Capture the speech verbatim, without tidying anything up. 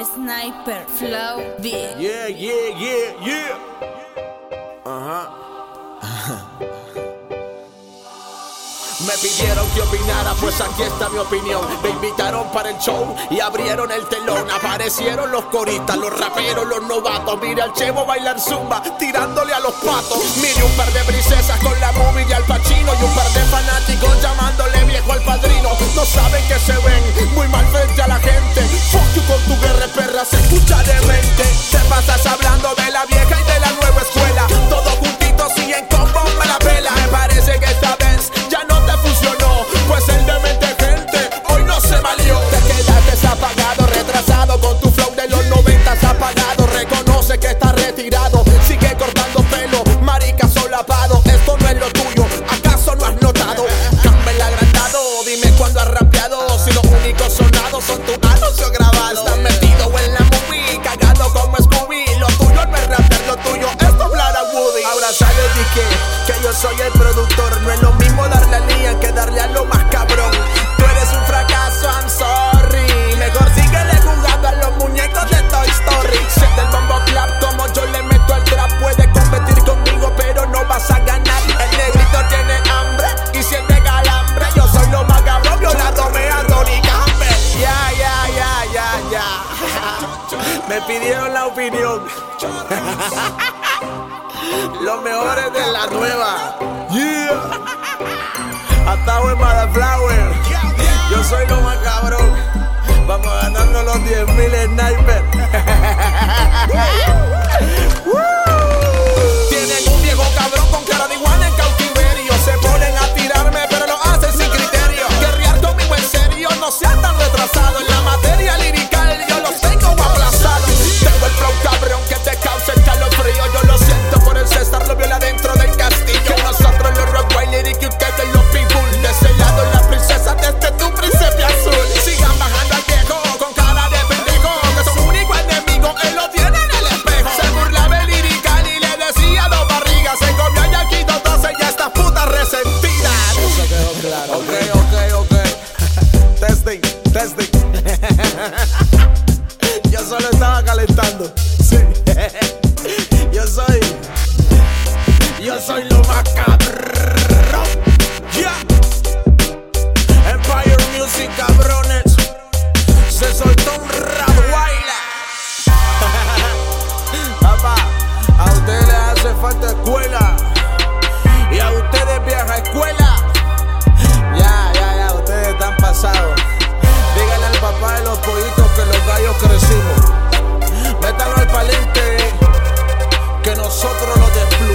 Sniper, Flow, Beat. Yeah, yeah, yeah, yeah. Ajá. Me pidieron que opinara, pues aquí está mi opinión. Me invitaron para el show y abrieron el telón. Aparecieron los coristas, los raperos, los novatos. Mire al Chevo bailar zumba, tirándole a los patos. Mire un par de princesas con la movie y al Pacino. Y un par de fanáticos llamándole viejo al padrino. No saben que se ven muy mal frente a la gente. Fuck you con tu guerra perra, se escucha de mente. Te pasas hablando de la vieja y de la nueva escuela. Todos juntitos y en combo me la pela. Me parece que esta vez ya no te funcionó, pues el demente gente hoy no se valió. Te quedaste apagado, retrasado con tu flow de los noventas apagado. Reconoce que estás retirado, sigue cortando pelo, marica solapado. Esto no es lo tuyo, ¿acaso no has notado? Campbell agrandado, dime cuándo has rapeado. Si los únicos sonados son tus anuncios grabados. Estás metido en la movie, cagado como Scooby. Lo tuyo no es rapear, lo tuyo es doblar a Woody. Ahora sale y que, que yo soy el productor. No es lo mismo darle a Liam que darle a lo más cabrón. Tú eres un fracaso, I'm sorry. Mejor síguele jugando a los muñecos de Toy Story. Siente el bombo clap como yo le meto al trap. Puedes competir conmigo pero no vas a ganar. El negrito tiene hambre y siente calambre. Yo soy lo más cabrón, violándome a Tony Campbell. Ya, ya, ya, ya, ya. Me pidieron la opinión. Los mejores de la nueva. Yeah. Hasta hoy Motherflower. Yo soy lo más cabrón. Vamos ganando los diez mil Sniper. Tienen un viejo cabrón con cara de iguana en cautiverio. Se ponen a tirarme pero lo hacen sin criterio. Guerrear conmigo en serio, no sean tan retrasados. En la materia lirical yo los tengo aplazados. Tengo el flow cabrón que te causa el calofrío. Yo lo siento por el César, lo viola dentro del castillo. Nosotros los Rottweiler y que ustedes los Pitbull. De ese lado la princesa, desde tu príncipe azul. Sigan bajando al viejo con cara de pendejo, que su único enemigo él lo tiene en el espejo. Se burlaba el lirical y le decía dos barrigas. Se comió ya aquí dos doce y estas putas resentidas. Eso quedó claro. Ok, ok, ok. Testing, testing. Yo solo estaba calentando. Sí. Yo soy. Yo soy lo más cabrón. Yeah. Empire Music, cabrones. Se soltó un Rottweiler. Papá, a ustedes les hace falta escuela. Y a ustedes vieja escuela. Ya, ya, ya, ustedes están pasados. Díganle al papá de los pollitos que los gallos crecimos. Métanlo al palenque, que nosotros los desplumamos.